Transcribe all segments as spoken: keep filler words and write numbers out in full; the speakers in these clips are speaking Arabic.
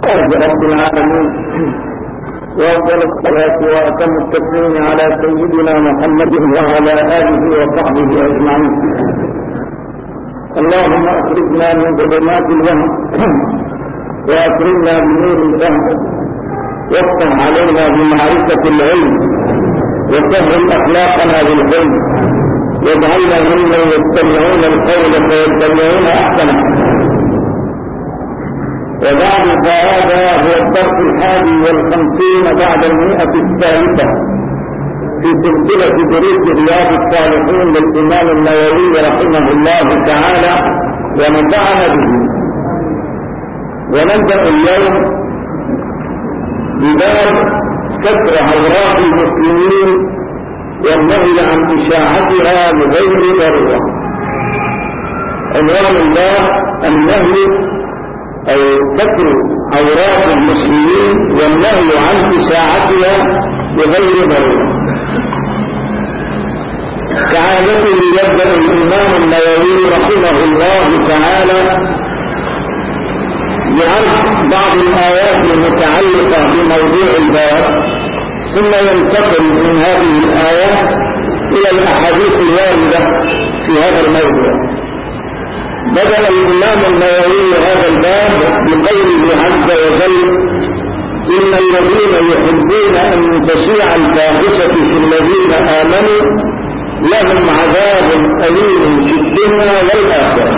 لله رب العالمين، وأفضل الصلاة وأتم التسليم على سيدنا محمد وعلى آله وصحبه أجمعين. اللهم أخرجنا من ظلمات الوهم وأكرمنا بنور الفهم، وافتح علينا بمعرفة العلم، وسهل أخلاقنا بالعلم، واجعلنا ممن يستمعون القول فيتبعون أحسنه. وبعد فهذا هو الدرس الحادي والخمسين بعد المئة الثالثة في سلسلة دروس رياض الصالحين للإمام النووي رحمه الله تعالى ونفعنا به. ونبدأ اليوم بباب كسر عورات المسلمين والنهي عن إشاعتها بغير ضرورة. عنوان الله النهي أو كسر عورات المسلمين والنهي عن إشاعتها بغير ضرورة. كعادته يبدأ الإمام النووي رحمه الله تعالى بعرض بعض الآيات المتعلقة بموضوع الباب، ثم ينتقل من هذه الآيات إلى الأحاديث الواردة في هذا الموضوع. بدأ الإمام النووي هذا الباب بقوله عز وجل: إن الذين يحبون أن تشيع الفاحشة في الذين آمنوا لهم عذاب أليم في الدنيا والآخرة.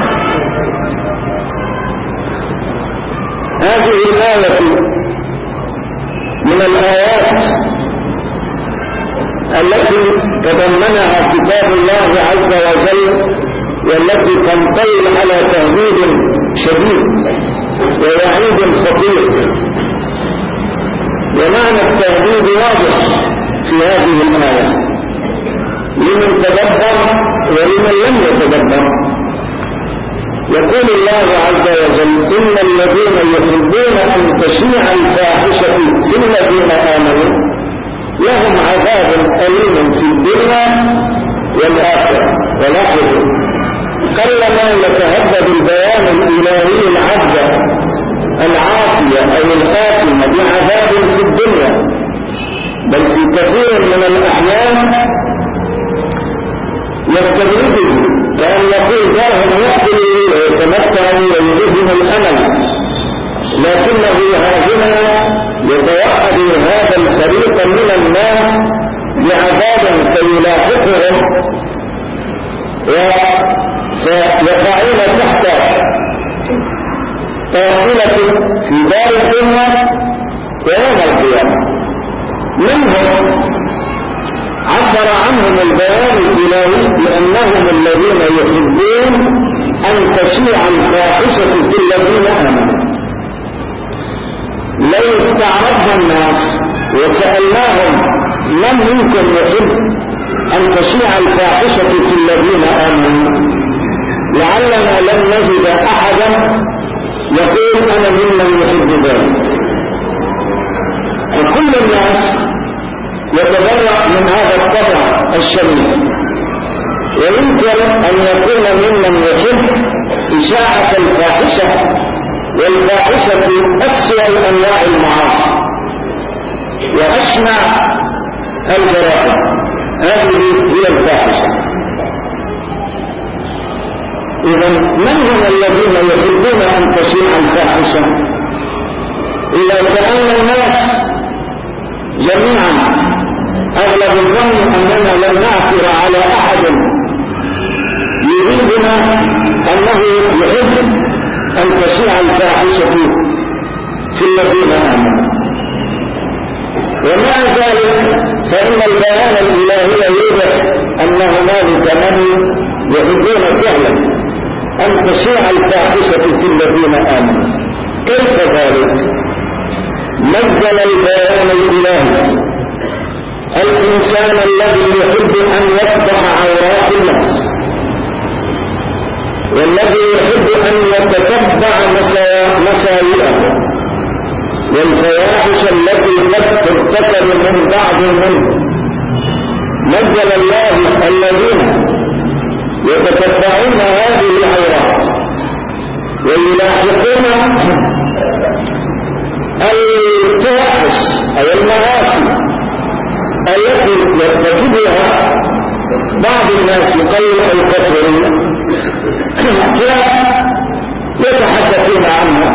هذه الآية من الآيات التي تضمنها كتاب الله عز وجل، والتي تنطلق على تهديد شديد ووعيد خطير. ومعنى التهديد واضح في هذه الآية لمن تدبر ولمن لم يتدبر. يقول الله عز وجل: إن الذين يحبون أن تشيع الفاحشة في الذين آمنوا لهم عذاب أليم في الدنيا والآخرة. ولاحظوا قلما يتهدد البيان الإلهي العبد العاصية أو الآثمة بعذاب في الدنيا، بل في كثير من الأحيان يستدرجه كأن يقول دارهم يأكل ويتمتع ويلهم الأمل، لكنه هاهنا يتوعد هذا الفريق من الناس بعذاب سيلاحقهم ويقعون تحت طاولة في دار الدنيا ويوم القيامة. منهم عبر عنهم البيان الإلهي بأنهم الذين يحبون أن تشيع الفاحشة في الذين آمنوا. لو استعرضنا الناس وسألناهم من منكم يحب أن تشيع الفاحشة في الذين آمنوا، لعلنا لم نجد أحدا يقول أنا ممن يحب ذلك. وكل الناس يتبرأ من هذا الطبع الشريف، ويمكن أن يكون ممن يحب إشاعة الفاحشة، والفاحشة أسوأ أنواع المعاصي وأشنع الجرائم. هذه هي الفاحشة. إذا من هم الذين يحبون أن تشيع الفاحشة؟ إذا سألنا الناس جميعا أغلب الظن أننا لن نعثر على أحد يريدنا أنه يحب أن تشيع الفاحشة في الذين آمنوا. ومع ذلك فإن البيان الإلهي يوضح أن هنالك من يحبون فعلا أن تشيع الفاحشة في الذين آمنوا. كيف ذلك؟ نزل البيان الإلهي الإنسان الذي يحب أن يفتح عورات الناس، والذي يحب أن يتتبع مساوئه والفواحش التي قد ترتكب من بعض منه. نزل الله الذين يتتبعون هذه العورات ويلاحقون بعض الناس يقول الكفر يتحدثون عنها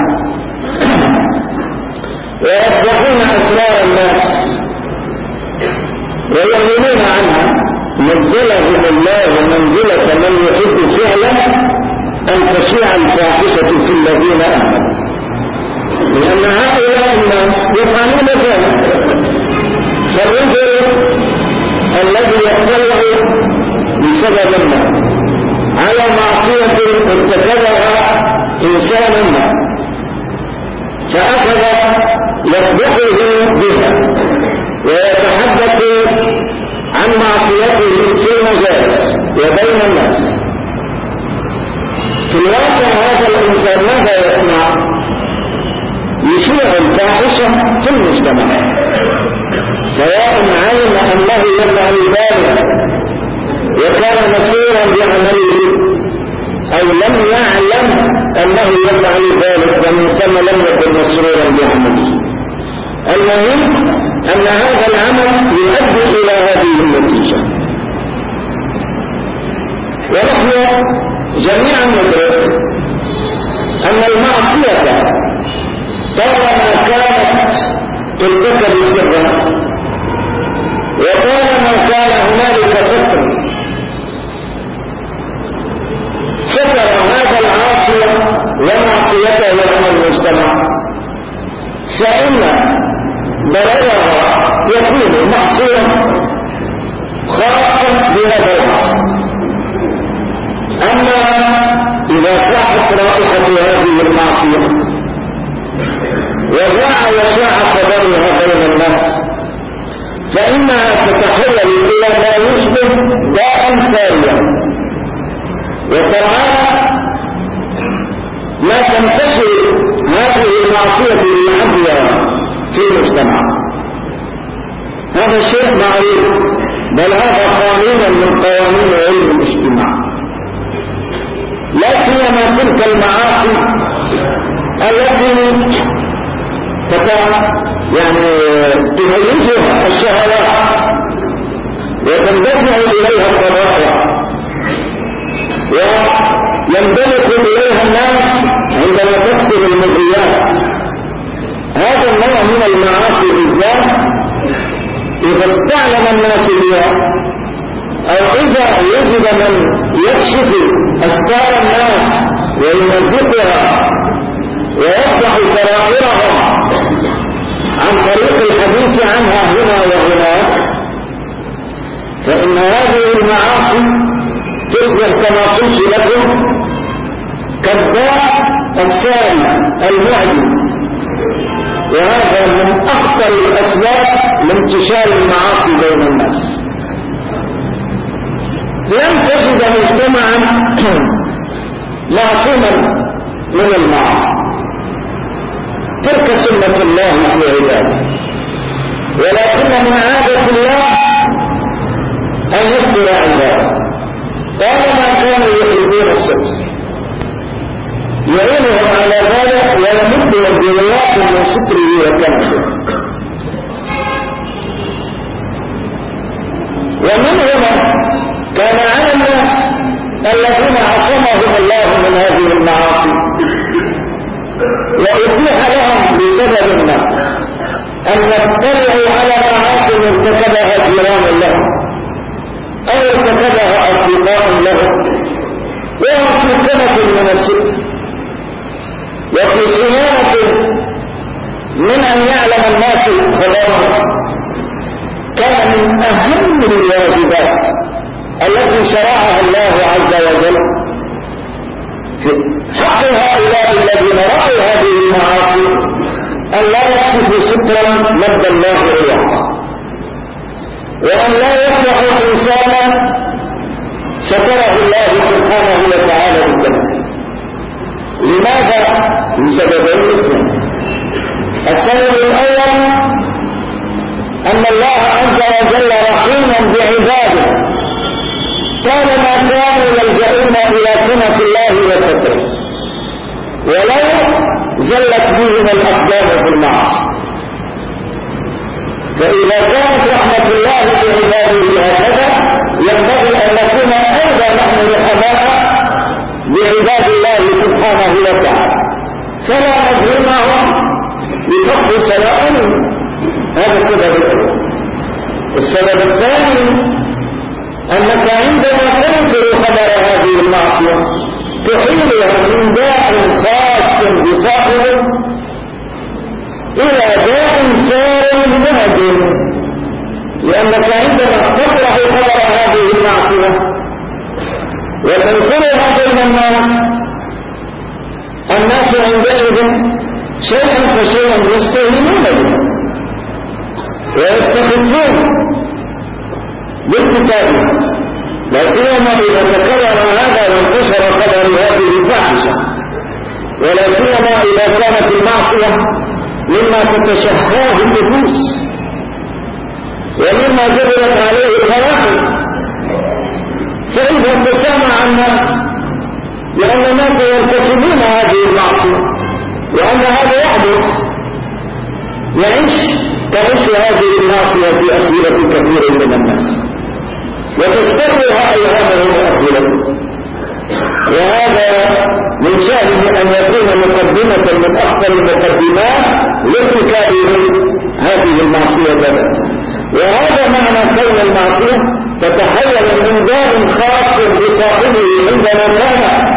ويصلحون أسرار الناس ويعلنون عنها منزلهم الله ومنزلة من يحب فعلا أن تشيع الفاحشة في الذين آمنوا، لأن هؤلاء الناس يفعلون ذلك. فالرجل الذي يطلع بسبب ما على معصية ارتكبها إنسان ما فأخذ يصدقه بها ويتحدث عن معصيته في المجالس وبين الناس. في الواقع هذا الإنسان ماذا يصنع؟ يشيع الفاحشة في المجتمع، سواء علم أنه يفعل ذلك وكان مسؤولا بعمله أو لم يعلم أنه يفعل ذلك ومن ثم لم يكن مسؤولا بعمله. المهم أن هذا العمل يؤدي إلى هذه النتيجة. ونحن جميعا ندرك أن المعصية طالما كانت ترتكب سرا وطالما كان هنالك ستر ستر هذا العاصي ومعصيته عن المجتمع فإن ضررها يكون محصورا خاصا بهذا العاصي. أما إذا صاحت رائحة هذه المعصية وجاء وشاع خبرها بين الناس فإنها تتحول إلى ما يشبه داء ساريا وترعى ما تنتشر هذه المعصية بحدها في المجتمع. هذا شيء معروف، بل هذا قانون من قوانين علم الاجتماع، لا سيما تلك المعاصي التي يعني تميزها الشهوات وتندفع إليها الضرائع ويندمج إليها الناس عندما تكثر المغريات. هذا النوع من المعاصي بالذات إذا استعلم الناس بها أو إذا يجد من يكشف أستار الناس ويمزقها ويفتح سرائرهم عن طريق الحديث عنها هنا وهناك فإن هذه المعاصي تصبح كما قلت لكم كالداء الساري المعدي، وهذا من أخطر الأسباب لانتشار المعاصي بين الناس. لم تجد مجتمعا معصوما من المعاصي، تلك سنة الله في عباده، ولكن من عادة الله أن يستر عباده طالما كانوا يحبون الستر يعينهم على ذلك ويمدهم برواق من ستره وكنفه. ومن هنا كان على الناس الذين عصمهم الله من هذه المعاصي وأتيح لهم بسبب ما أن يطلعوا على معاصي ارتكبها جيران لهم أو ارتكبها أصدقاء لهم وهم في سنة من الستر وفي صيانة من أن يعلم الناس خبرهم. كان من أهم الواجبات التي شرعها الله عز وجل في حق هؤلاء الذين رأوا هذه المعاصي أن لا يكشفوا سترا مد الله إليه وأن لا يفرحوا إنسانا ستره الله سبحانه وتعالى بالجنة. لماذا؟ لسببين اثنين. السبب الأول أن الله عز وجل رحيما بعباده طالما كانوا يلجؤون إلى سنة الله وستره ولو زلت بهم الأقدام في المعاصي. فإذا كانت رحمة الله بعباده هكذا ينبغي لعباد الله سبحانه وتعالى، فلا نظلمهم بفضل سواء. هذا السبب الأول. السبب الثاني أنك عندما تنكر خبر هذه المعصية تحيلها من داء خاص بصاحبه إلى داء سار مهدم، لأنك عندما تطرح خبر هذه المعصية وتنكرها بين الناس، الناس عندئذ شيئا فشيئا يستهينون به ويستخدمون بالكتاب، لا سيما إذا تكرر هذا وانتشر خبر هذه الفاحشة، ولا سيما إذا كانت المعصية مما تتشهاه النفوس ومما جبلت عليه الخواطر. فإذا تسامع الناس لأن الناس يرتكبون هذه المعصية وأن هذا يحدث، يعيش تعيش هذه المعصية في أسئلة كثيرة من الناس وتستمرها أيهامهم وأسئلة. وهذا من شأنه أن يكون مقدمة من أخطر المقدمات لارتكاب هذه المعصية بدأت. وهذا معنى كون المعصية تتحول من داء خاص بصاحبه عندما كان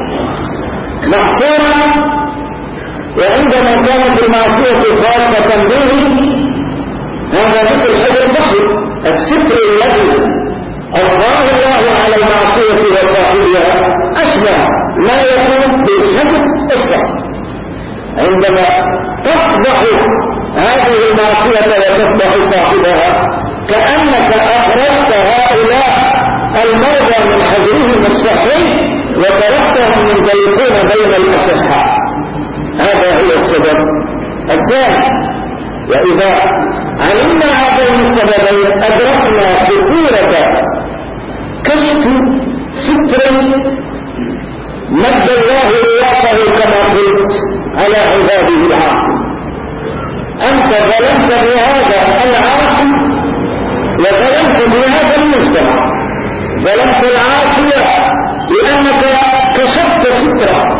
محصورا، وعندما كانت المعصية خاصة به هذا مثل حجر البحر، الستر الذي ألقاه الله على المعصية وصاحبها أشبه ما يكون بالحجر الصحر. عندما تصبح هذه المعصية وتصبح صاحبها كأنك أخرجت هؤلاء المرضى من حجرهم الصحي وتركتهم ينطلقون بين الأصحاء. هذا هو السبب الثاني. وإذا علمنا هذين السببين أدركنا خطورة كشف ستر مد الله رياضه كما قلت على عباده العاصي. أنت ظلمت بهذا العاصي وظلمت بهذا المجتمع. ظلمت العاصية لأنك كشفت ستره،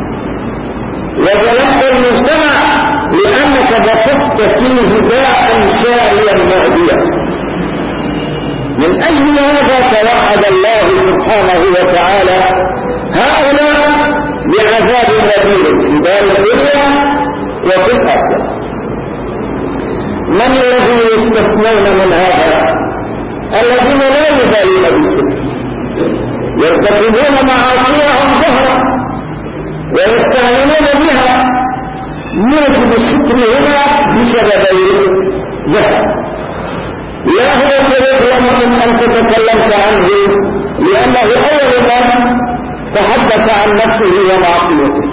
وظلمت المجتمع لأنك بسطت فيه داء سائلا مهديا. من أجل هذا توعد الله سبحانه وتعالى هؤلاء بعذاب غليظ في دار الدنيا وفي الآخرة. من الذي يستثنون من هذا؟ الذين لا يبالون بالستر، يرتكبون معاصيهم ظهرا ويستعينون بها. موجب الستر هنا بسببين ظهر. لا هو سبب يمكن أن تتكلمت عنه لأنه أول من تحدث عن نفسه ومعصيته،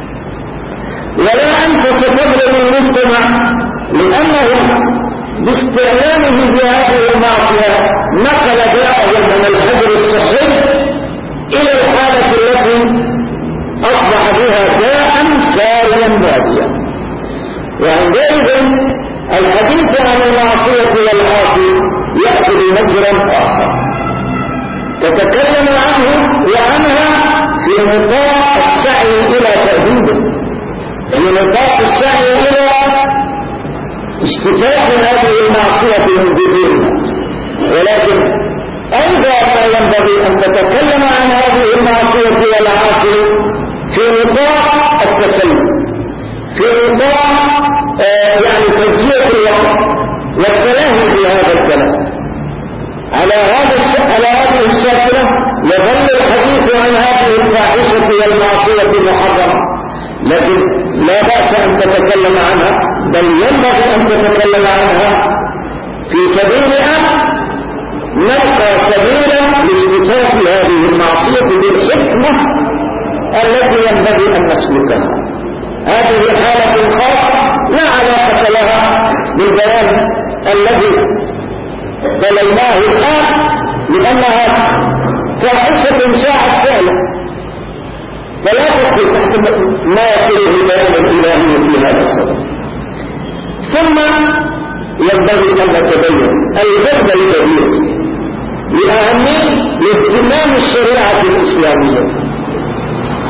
ولا أنت ستظلم المجتمع لأنه باستعلامه بهذه المعصية نقل داءه من الحجر الصحي إلى الحالة التي أصبح بها داء ساريا باديا. وعندئذ الحديث عن المعصية والعاصي يأخذ مجرا آخر تتكلم عنه وعنها في نطاق السعي إلى تأديبه، في نطاق السعي إلى اشتفاء هذه المعصية من ذكرها. ولكن أيضا ما ينبغي أن تتكلم عن هذه المعصية والعاصي في نطاق التسلم، في نطاق آه يعني تجزية الوقت والتلاهي في هذا الكلام. على هذا على هذه الشاكلة يظل الحديث عن هذه الفاحشة والمعصية محرمة، لكن لا بأس أن تتكلم عنها، بل ينبغي أن تتكلم عنها في سبيل أن نلقى سبيلا لاجتثاث هذه المعصية بالحكمة التي ينبغي أن نسلكها. هذه حالة خاصة لا علاقة لها بالبيان الذي تليناه الآن، لأنها فاحشة شاعت فعلا فلا تدخل تحت ما يقوله البيان الإلهي في هذا الصدد. ثم ينبغي أن نتبين الجذب الكبير لأهمية لاهتمام الشريعة الإسلامية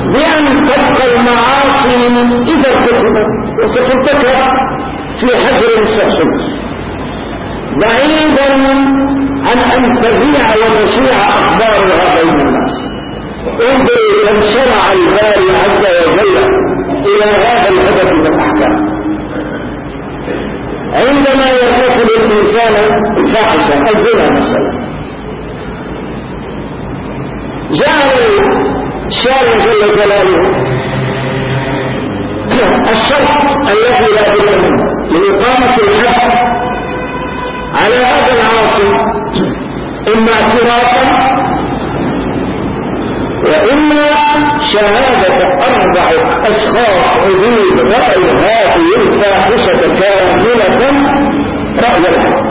بأن تبقى المعاصي إذا ارتكبت وسترتكب في حجر صحي بعيدا عن أن تبيع وتشيع أخبارها بين الناس. انظر أن شرع الباري عز وجل إلى هذا الهدف من الأحكام. عندما يرتكب الإنسان الفاحشة الزنا مثلا جعل الشارع جل جلاله الشرط الذي لا بد منه لإقامة الحد على هذا العاصي إما اعترافا وإما شهادة أربع أشخاص عدود رأي هذه الفاحشة كاملة رأي الحق.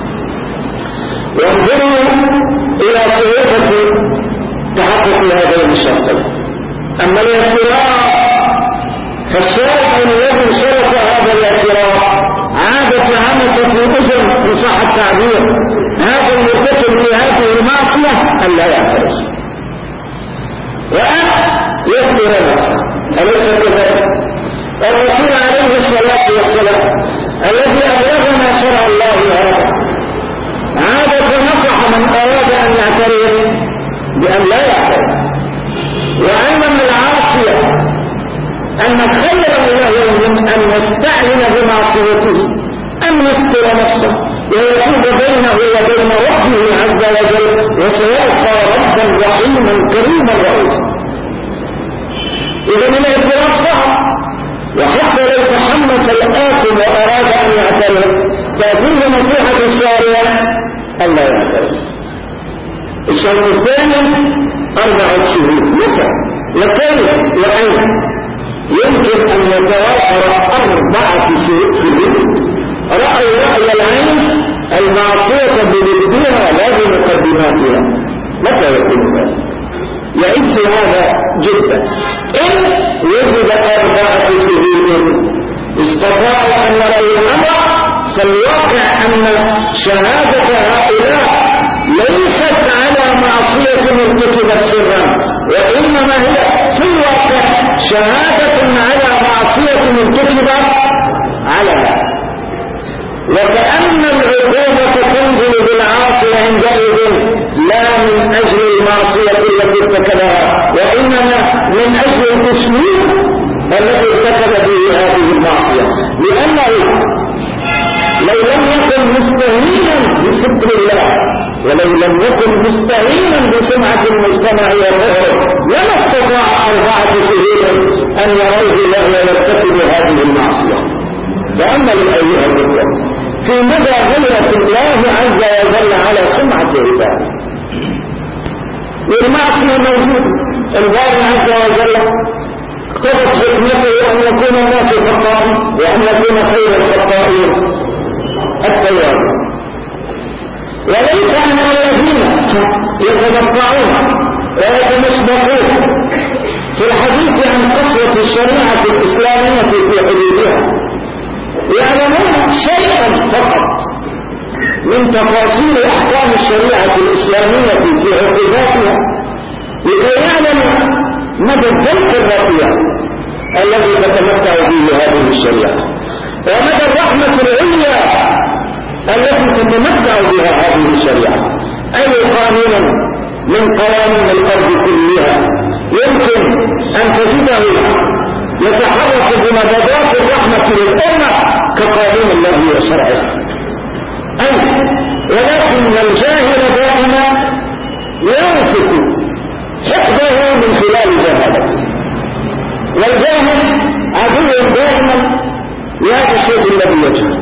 وانظروا إلى صعوبة تحقق هذين الشرطين. أما الاعتراف فالشرط الذي شرط هذا الاعتراف عادة عمسة في أذن إن صح التعبير هذا المرتكب لهذه المعصية أن لا يعترف وأن يخبر نفسه. أليس كذلك؟ الرسول عليه الصلاة والسلام الذي أبلغنا شرع الله هذا عادة نصح من أراد أن يعترف بأن لا يعترف وعلم العاصية أن خيرا له من أن يستعلن بمعصيته أن يستر نفسه ويكون بينه وبين ربه عز وجل وسيلقى ربا رحيما كريما رؤوفا. إذا من الاعتراف صعب وحتى لو تحمس الآثم وأراد أن يعترف تأتيه نصيحة الشارع أن لا يعترف. الشرط الثاني أربعة شهور. متى وكيف وأين يمكن أن يتوفر أربعة شهور؟ رأي رأي العين المعصية بضدها لا بمقدماتها. متى يكون ذلك؟ يعز هذا جدا. إن وجد أربعة شهور استطاعوا أن يروا الأمر فالواقع أن شهادة هؤلاء ليست على معصية مرتكبة سرا وإنما هي في الواقع شهادة على معصية مرتكبة على وكأن العقوبة تنزل بالعاصي عندئذ لا من أجل المعصية التي ارتكبها وإنما من أجل الأسلوب الذي ارتكب به هذه المعصية لأنه لو لم يكن مستهينا بستر الله ولو لم يكن مستهينا بسمعة المجتمع وظهره لما استطاع أربعة شهور أن يروه وهو يرتكب هذه المعصية. تأمل أيها الإخوة في مدى غيرة الله عز وجل على سمعة عباده. والمعصية موجودة. الله عز وجل اقتضت حكمته أن يكون الناس خطائين وأن يكون خير الخطائين التوابين وليس أن الذين يتبقعون ويتمسبقون في الحديث عن قسوة الشريعة الإسلامية في حدودها يعلمون شيئا فقط من تفاصيل أحكام الشريعة الإسلامية في عقوباتها لكي يعلموا مدى الذنب الرفيع الذي تتمتع به هذه الشريعة ومدى الرحمة العليا التي تتمتع بها هذه الشريعة. أي قانون من قوانين الأرض كلها يمكن أن تجده يتحرك بمبادئ الرحمة للأمة كقانون الله وشرعه. أي ولكن الجاهل دائما ينفق حقده من خلال جهالته والجاهل عدو دائما لهذا الشيء الذي يجهل.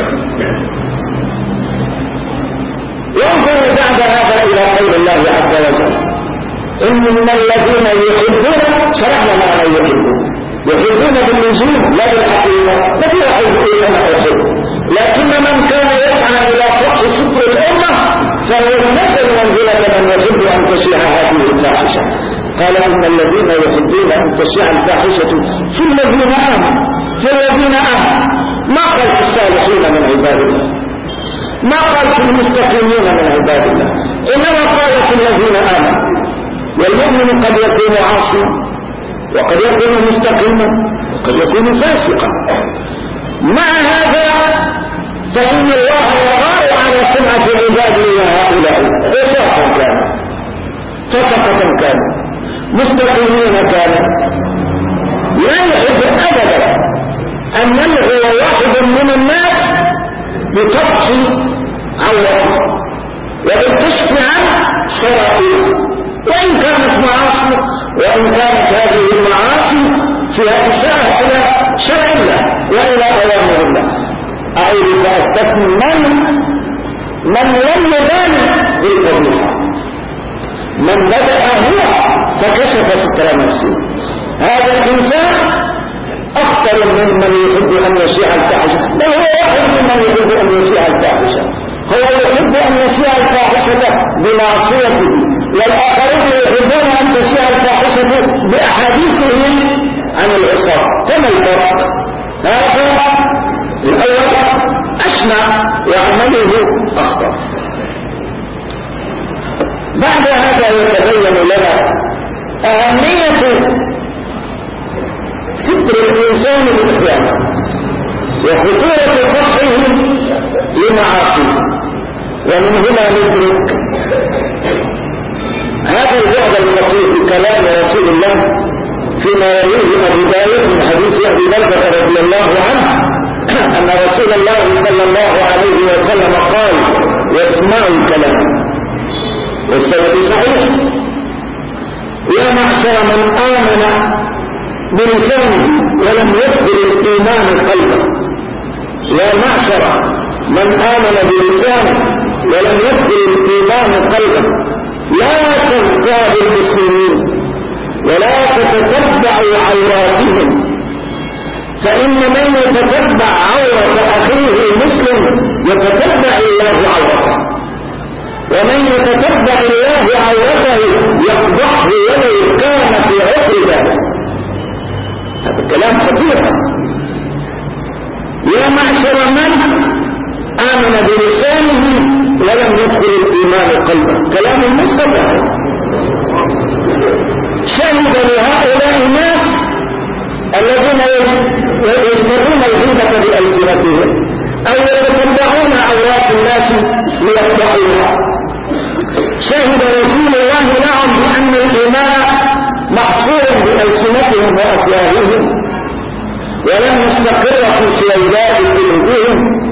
ينظر بعد هذا إلى قول الله عز وجل إن الذين يحبون شرحنا ما يحبون يحبون بالنزول لا بالحقيقة لا يحب إلا ما يحب لكن من كان يسعى إلى فتح ستر الأمة فهو مثل منزلة من يحب أن تشيع هذه الفاحشة. قال إن الذين يحبون أن تشيع الفاحشة في الذين آمنوا في الذين آمنوا ما قال في الصالحين من عباد الله ما قال في المستقيمين من عباد الله إنما قال في الذين آمنوا. والمؤمن قد يكون عاصيا وقد يكون مستقيما وقد يكون فاسقا. مع هذا فإن الله يغار على سمعة عباده هؤلاء عصاة كانوا فسقة كانوا مستقيمين كانوا. لا يحب أبدا أن يلغو واحد من الناس بطبخ عورته وبالكشف عن شرائعه، وإن كانت معاصي، وإن كانت هذه المعاصي فيها إشارة إلى شرع الله وإلى أوامر الله. أعيد فأستثني من من لم يبان بالقبيحة، من بدأ هو فكشف ستر نفسه. هذا الإنسان أخطر ممن يحب أن يشيع الفاحشة، بل هو واحد ممن يحب أن يشيع الفاحشة. هو يحب أن يشيع الفاحشة بمعصيته، والآخرون يحبون أن تشيع الفاحشة بأحاديثهم عن العصاة. كما الفرق هذا الأول أشنع وعمله أخطر. بعد هذا يتبين لنا أهمية ستر الإنسان بالإسلام وخطورة فقهه لمعاصيه. ومن هنا ندرك هذا البعد اللطيف بكلام رسول الله فيما يرويه أبو داود من حديث أبي بكر رضي الله عنه أن رسول الله صلى الله عليه وسلم قال: واسمعوا الكلام والسند صحيح: يا معشر من آمن بلسانه ولم يدخل الإيمان قلبه. يا معشر من آمن بلسانه ولم يدخل الإيمان قلبه، لا تغتابوا المسلمين ولا تتتبعوا عوراتهم، فإن من يتتبع عورة أخيه المسلم يتتبع الله عورته، ومن يتتبع الله عورته يقضحه ولو كان في عقل ذلك. هذا الكلام خطير. يا معشر من آمن بلسانه ولم يدخل الإيمان قلبه، كلام المصطلح. شهد لهؤلاء الناس الذين يجترون الغيبة بألسنتهم أو يتتبعون عورات الناس ليقضحوها، شهد رسول الله لهم بأن الإيمان محصور بألسنتهم وأفواههم ولم يستقر في سويداء قلوبهم.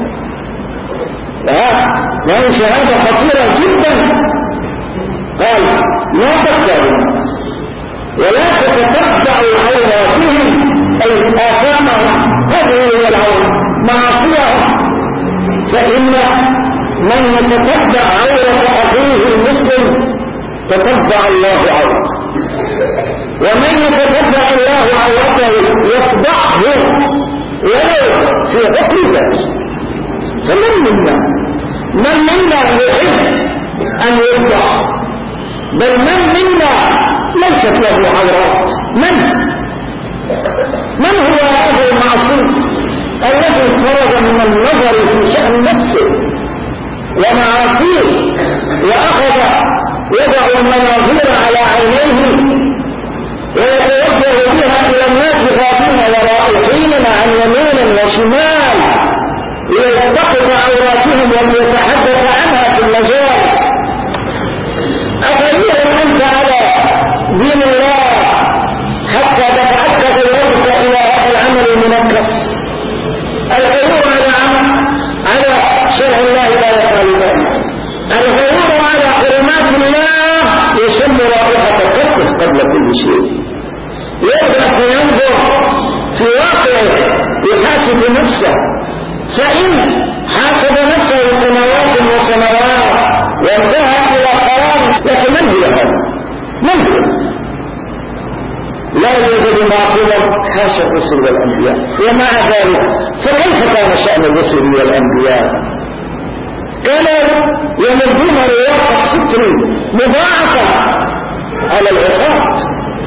وهي شهادة خطيرة جدا. قال: لا تكتبوا الناس ولا تتتبعوا عوراتهم أي آثامهم، هذه هي العورة معصيهم، فإن من يتتبع عورة أخيه المسلم تتبع الله عورته، ومن يتتبع الله عورته يفضحه ولو في عقل ذاته. فمن منا من منا يحب أن يفضح، بل من منا ليست له عورات. من من هو هذا المعصوم الذي خرج من النظر في شأن نفسه ومعاصيه وأخذ يضع المناظير على عينيه ويتوجه بها إلى الناس غادين ورائحين عن يمين وشمال ليلتقط عوراتهم وليتحدث عنها في المجالس؟ أفريق أنت على دين الله حتى دفعتك غيرك إلى هذا العمل المنكس؟ الغيور على عمل على شرع الله لا يفعل ذلك، الغيور على حرمات الله يشم رائحة الكفر قبل كل شيء. يبدأ فينظر في واقعه يحاسب نفسه، فإن حاسب نفسه سنوات وسنوات وانتهى إلى قرار، لكن من هو هذا؟ من هو؟ لا يوجد معصوما حاشا الرسل والأنبياء. ومع ذلك فكيف كان شأن الرسل والأنبياء؟ كانوا يمدون رياض الستر مضاعفة على العصاة،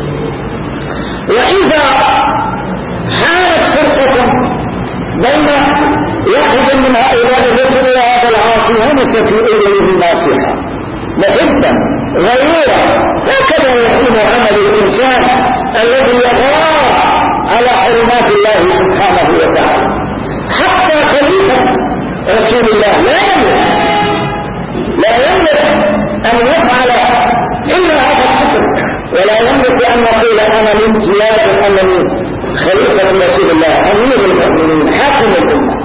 وإذا حالت فرصة بين واحد من هؤلاء الرسل وهذا العاصي همس في إذنه ناصحة محبا غيورا. هكذا يكون عمل الإنسان الذي يغار على حرمات الله سبحانه وتعالى. حتى خليفة رسول الله لا يملك لا يملك أن يفعل إلا هذا الحكم، ولا يملك أن يقول أنا من زيادة أنني خليفة رسول الله أمير المؤمنين حاكم الأمة.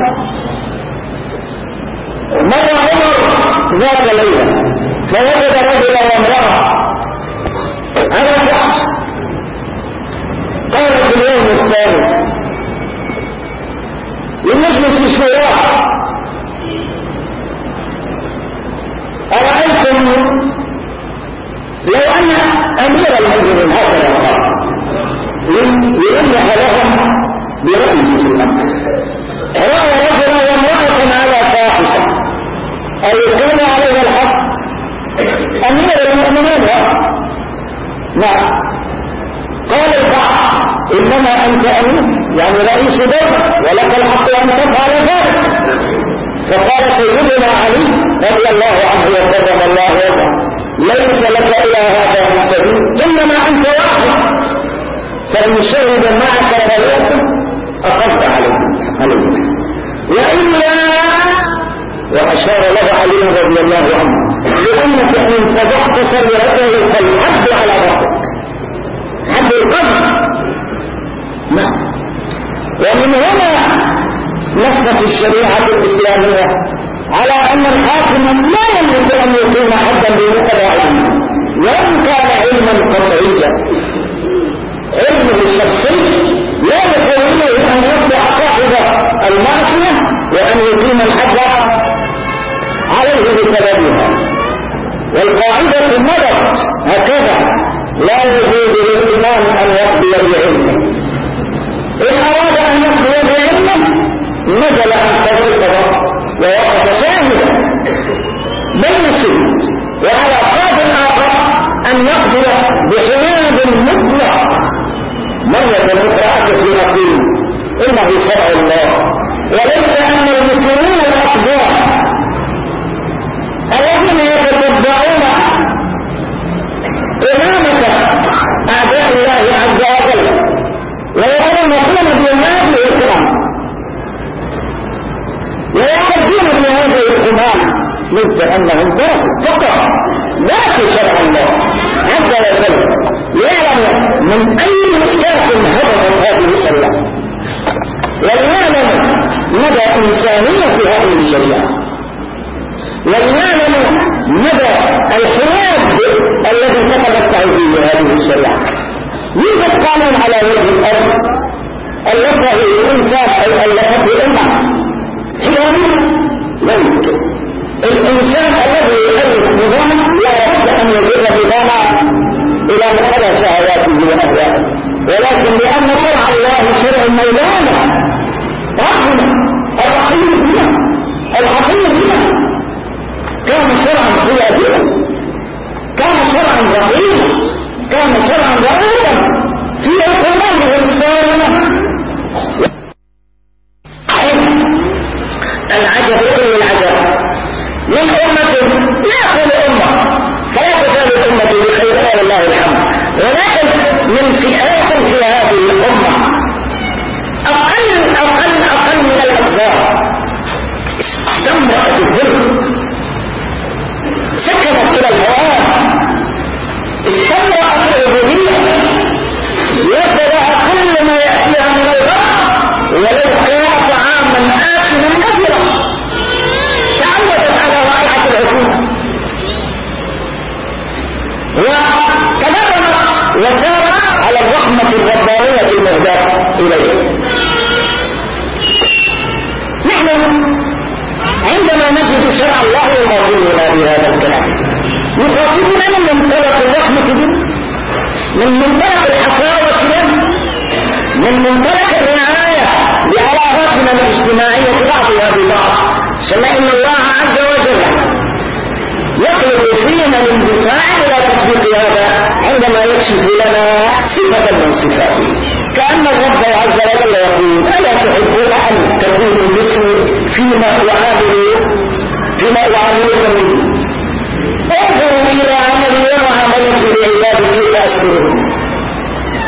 مر عمر ذات ليلة فوجد رجلا وامرأة على الرأس. قال في اليوم الثاني للمجلس الشورى أرأيتم لو أن أمير المؤمنين هكذا قال ليمنح لهم برأيه في الأمر، رأى رجلا وامرأة على فاحشة أو يكون عليها الحق أمير المؤمنين؟ نعم. قال البعض إنما أنت أمير يعني رئيس دولة ولك الحق أن تفعل ذلك. فقال سيدنا علي رضي الله عنه وكرم الله وجهه ليس لك إلى هذا من سبيل إنما أنت واحد، فإن شهد معك ثلاثة أخذت عليه وإلا. وأشار له علي رضي الله عنه لأنك إن فضحت سريرته فالحد على ربك حد القلب. نعم. ومن هنا نصت الشريعة الإسلامية على أن الحاكم لا يملك أن يقيم حدا بمقتضى علمه وإن كان علما قطعيا. علمه الشخصي لا يقول له أن يصبح صاحب المعصية وأن يقيم الحد عليه بسببها. والقاعدة مضت هكذا لا يجوز للإمام أن يقضي بعلمه. إن أراد أن يقضي بعلمه نزل عن طريق ووقف شاهدا بين السجود، وعلى قاض آخر أن يقضي بحياد مطلق. مرة المقرأة في نقيل إنه شرع الله، وليس أن المسلمين الأقدار الذين يتتبعون إمامة أعداء الله عز وجل ويرون يقوم بهذه الإكرام ويعرفون بهذه الإمام مثل أنهم درسوا فقط لا في شرع الله عز وجل، يعلم من أي مشكلة هبطت هذه الشريعة ويعلم مدى إنسانية هذه الشريعة ويعلم مدى الحياد الذي تتمتع به هذه الشريعة. يوجد قانون على وجه الأرض ألفه الإنسان أو ألفته الأمة حيوانية لا يمكن. الإنسان الذي يؤلف نظاما لا بد أن يجر نظاما إلى مقتضى شهواته وأهوائه، ولكن لأن شرع الله شرع مولانا ربنا الرحيم بنا العظيم بنا كان شرعا سياديا، كان شرعا رحيما، كان شرعا رؤوفا في القرآن والسنة. العجب كل العجب من أمة لا كل أمة فلا تزال الأمة بخير والله الحمد، ولكن من فئات في هذه الأمة أقل أقل أقل من الأخبار استمرأت الظلم، سكنت إلى الهوان، استمرأت العبودية، يتبع كل ما يأتيها من الغرب ولو كان طعاما آكلا كثيرا، تعودت على رائحة العقول وتمرمت وسار على الرحمة الربانية المهداة إليه. نحن عندما نجد شرع الله يخاطبنا بهذا الكلام يخاطبنا من منطلق الرحمة به، من منطلق الحفاوة له، من منطلق الرعاية لعلاقاتنا الاجتماعية بعضها ببعض. ثم إن الله عز وجل يطلب فينا الانتفاع إلى تطبيق هذا عندما يكشف لنا صفة من صفاته، كأن الرب عز وجل يقول ألا تحبون أن تكونوا مثلي فيما أعامل فيما أعاملكم منه، انظروا إلى عملي وعملت لعبادي فأشكرهم.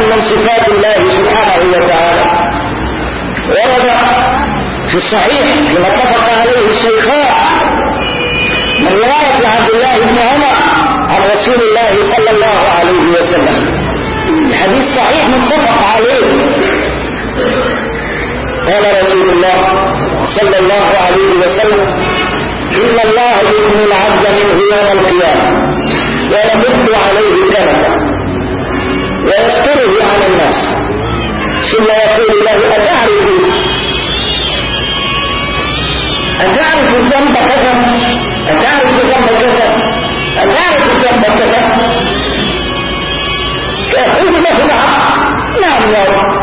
من صفات الله سبحانه وتعالى. ورد في الصحيح فيما اتفق عليه الشيخان من رواية عبد الله بن عمر عن رسول الله صلى الله عليه وسلم، الحديث صحيح متفق عليه. قال رسول الله صلى الله عليه وسلم: إن الله يبني العبد منه يوم القيامة ويمد عليه كنفه ويستره عن الناس، ثم يقول له: أتعرف أتعرف ذنب كذا؟ أتعرف ذنب كذا؟ أتعرف ذنب كذا؟ فيقول له: نعم نعم يا رب.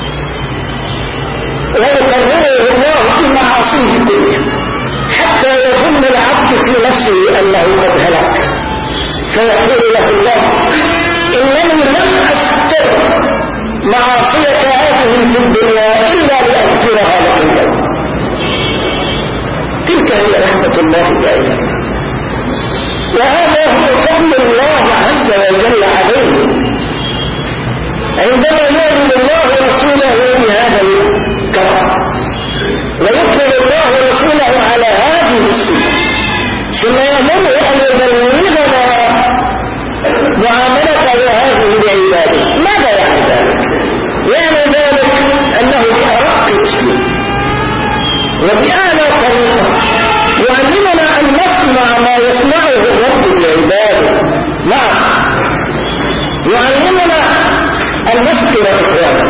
ويكرره الله في معاصيه كلها حتى يظن العبد في نفسه أنه قد هلك، فيقول له الله: إنني لم أستر معاصية هذه في الدنيا إلا لأغفرها لكم اليوم. تلك هي رحمة الله بعباده، وهذا هو فضل الله عز وجل عليه عندما يؤمن الله رسوله بهذا الكرم ويكرم الله رسوله على هذه الصفة، ثم يأمره أن يبلغنا معاملة هذه بعباده. ماذا يعني ذلك؟ يعني ذلك أنه بأرق الأسلوب وبأعلى طريقة يعلمنا أن نسمع ما يسمعه الرب لعباده. نعم، يعلمنا أن نذكر إخواننا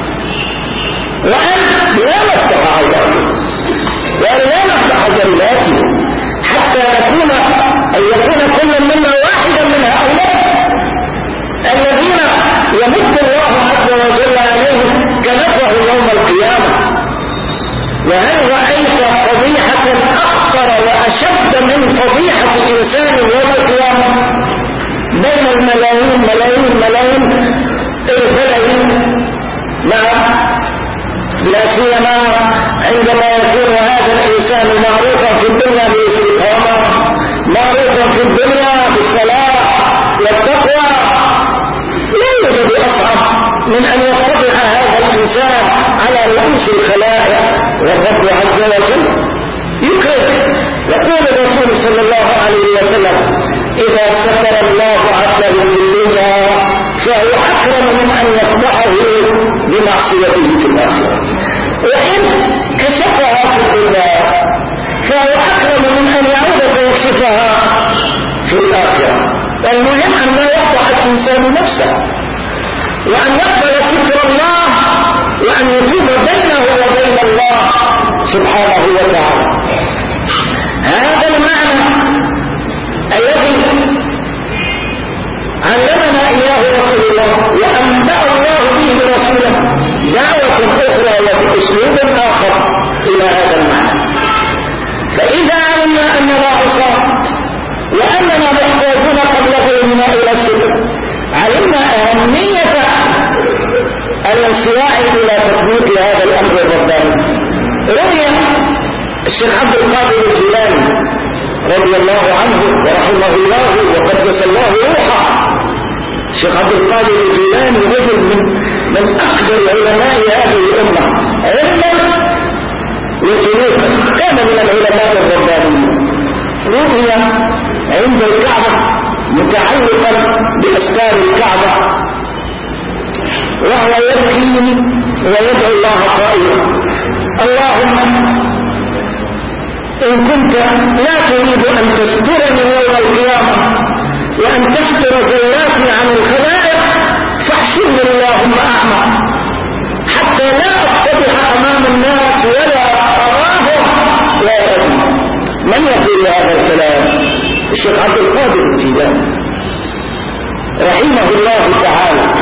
وأن لا نفتح عوراتهم وأن لا نفتح جملاته حتى نكون أن يكون كل منا واحدا من هؤلاء الذين يمد الله عز وجل عليهم كنفه يوم القيامة. وهل رأيت فضيحة أخطر وأشد من فضيحة الإنسان يوم القيامة بين الملايين ملايين ملايين الفلايين؟ نعم، لا سيما عندما يكون هذا الإنسان معروفا في الدنيا بالاستقامة، معروفا في الدنيا بالصلاة والتقوى، لا يوجد أصعب من أن يفتح هذا الإنسان على رؤوس الخلائق والرب عز وجل يكرم. يقول الرسول صلى الله عليه وسلم: إذا ستر الله عبده في الدنيا فهو أكرم من أن يفضحه بمعصيته في الآخرة، وإن كشفها في الدنيا فهو أكرم من أن يعود فيكشفها في الآخرة. المهم أن لا يفضح الإنسان نفسه وأن يقبل ستر الله وأن يتوب بينه وبين الله سبحانه وتعالى. هذا المعنى الذي علمنا إياه رسول الله وأنبأ الله به رسوله دعوة أخرى وبأسلوب آخر إلى هذا المعنى. فإذا علمنا أننا عصاة وأننا محتاجون قبل قولنا إلى السلم، علمنا أهمية الانصياع إلى تطبيق هذا الأمر الرباني. روي الشيخ عبد القادر الجيلاني رضي الله عنه ورحمه الله وقدس الله روحه. الشيخ عبد القادر الجيلاني رجل من من أكبر علماء هذه الأمة علما وسلوكا، كان من العلماء الربانيين. روي عند الكعبة متعلقا بأستار الكعبة وهو يبكي ويدعو الله قائلا: اللهم إن كنت لا تريد أن تسترني يوم القيامة وأن تستر زلاتي عن الخلائق فاحشرني اللهم أعمى حتى لا أفتضح أمام الناس ولا أراهم ولا أرى. من يقول هذا الكلام؟ الشيخ عبد القادر الجيلاني رحمه الله تعالى.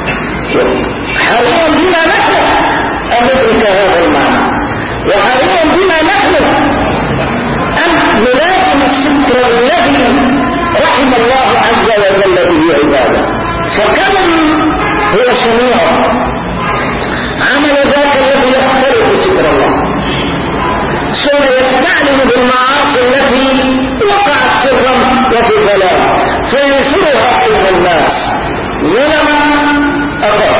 حريا بما نحن أن ندرك هذا المعنى، وحريا بما نحن أن نلازم الستر الذي رحم الله عز وجل به عباده. فكم هو شنيع عمل ذاك الذي يخترق ستر الله ثم يستعلم بالمعاصي التي وقعت سرا وفي ظلام فينشرها بين الناس ظلما أخر.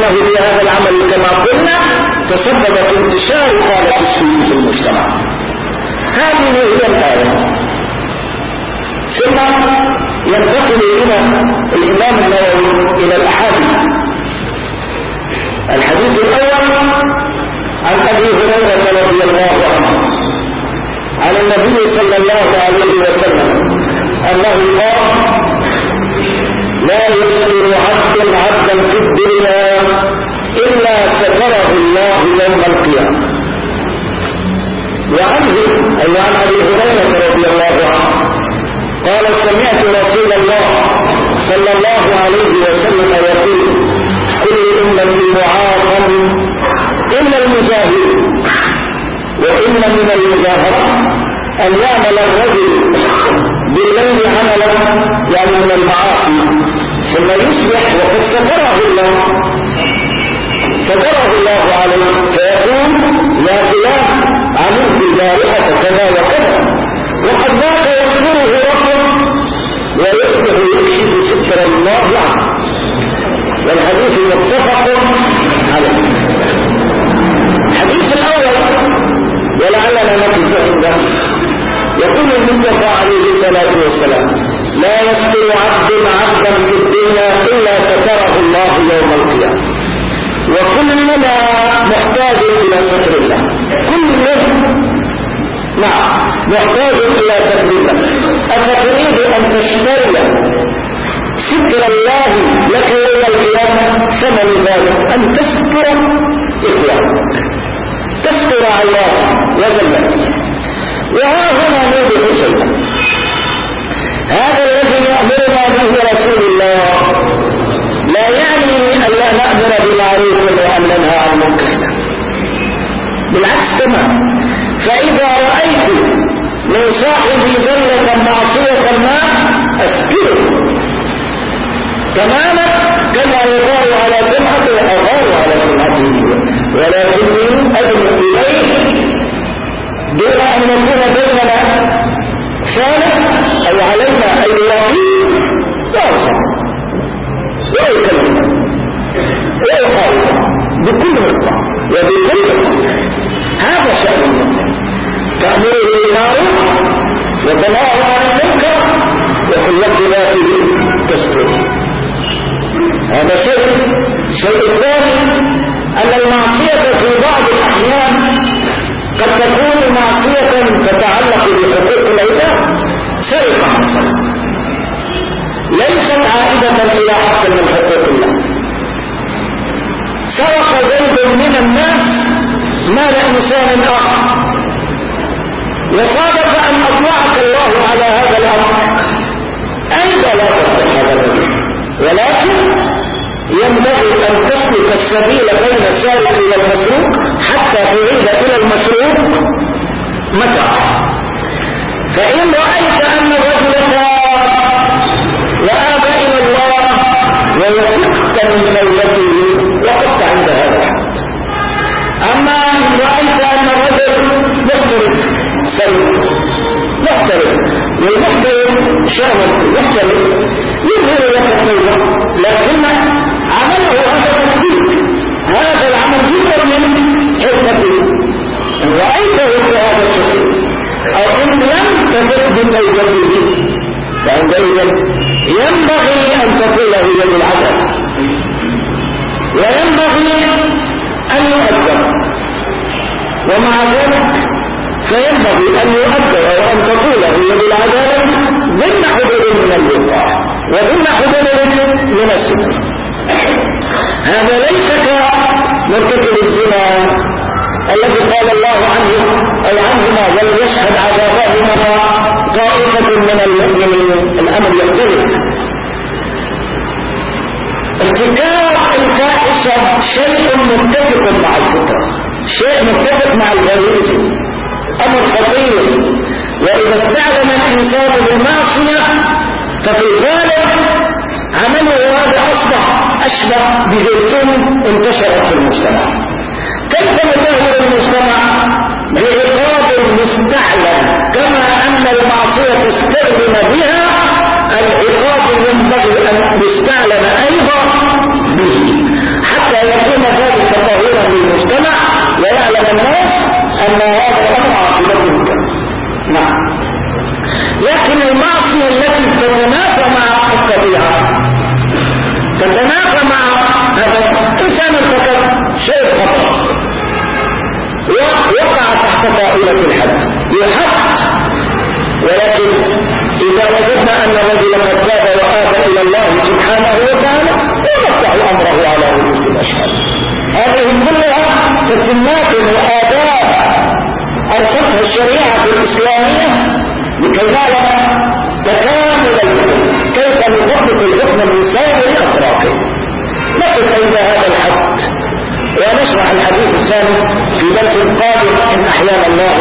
لكنه في هذا العمل كما قلنا تسبب في انتشار حالة السوء في المجتمع. هذه هي الآية. ثم ينتقل إلى الإمام النووي إلى الأحاديث. الحديث الأول عن أبي هريرة رضي الله عنه عن النبي صلى الله عليه وسلم أنه قال: لا يسر عبد عبدا في الدنيا إلا ستره الله يوم القيامة. وعنه أي عن أبي هريرة رضي الله عنه قال: سمعت رسول الله صلى الله عليه وسلم يقول: كل أمة معافى إلا المجاهدين، وإن من المجاهرة أن يعمل الرجل بالليل عملا يعني من المعاصي ثم يصبح وقد ستره الله ستره الله عليه فيقول: يا فلان عملت البارحة كذا وكذا، وقد ذاك يذكره ربه ويصبح يكشف ستر الله عنه. والحديث متفق عليه. الحديث الأول ولعلنا نقف عنده يقول المصطفى عليه الصلاة والسلام: لا يستر عبد عبدا في الدنيا إلا ستره الله يوم القيامة. وكلنا محتاج إلى ستر الله، كل نعم محتاج إلى ستر الله. أفتريد أن تشتري ستر الله لك يوم القيامة؟ ثمن ذلك أن تستر إخوانك، تستر الله وجلك. وها هنا نوضح شيئا. هذا الذي يأمرنا به رسول الله لا يعني أن لا نأمر بالمعروف وأن ننهى عن المنكر، بالعكس تماما. فإذا رأيت من صاحب ذلة معصية ما أسكره تماما كما يقال على سمعته وأغار على سمعته، ولكني أدعو إليه دون أن نكون بيننا صالح أو علينا أي رقيب واضح ويكلمنا ويقال بكل نقطة وبكل نقطة. هذا شأن المسلم، تأميره بالمعروف وتنهى عن المنكر وخلق ذاته تسره. هذا شيء. الشيء الثاني أن المعصية في بعض الأحيان قد تكون معصية تتعلق بحقوق العباد، سرقة مثلا ليست عائدة إلى حق من حقوق الله. سرق زيد من الناس مال إنسان آخر، وصادف أن أطلعك الله على هذا الأمر، أنت لا تفتح هذا الأمر، ولكن ينبغي أن تسلك السبيل بين السارق والمسروق حتى تعيد إلى المسروق متى. فإن رأيت أن الرجل وآب إلى الله ووفقت من زوجته وقفت عند هذا الحد. أما إن رأيت أن الرجل محترف سيد محترف والمحترف شامل محترف يظهر لك التوبة، لكن عمله هذا تسديد، هذا العمل جدا من حرفته. إن رأيته في هذا الشيء أو إن لم تفت بتوبته فعندئذ ينبغي أن تقول له يد العدل، وينبغي أن يؤدب، ومع ذلك فينبغي أن يؤدب وأن تقول له يد العدل ضمن حدود من الوقاية وضمن حدود من الستر. هذا ليس كمرتكب الزنا الذي قال الله عنه أو عنهما وليشهد عذابهما طائفة من المؤمنين. الأمر يختلف. ارتكاب الفاحشة شيء متفق مع الفطرة، شيء متفق مع الغريزة، أمر خطير. وإذا استعلم الإنسان بالمعصية ففي الغالب عمله هذا أصبح أشبه بزيتون انتشرت في المجتمع. كيف نتهور المجتمع؟ بعقاب مستعلم، كما أن المعصية استخدم بها العقاب ينبغي أن يستعلم أيضا به، حتى الثاني في درس قادم إن أحيانا الله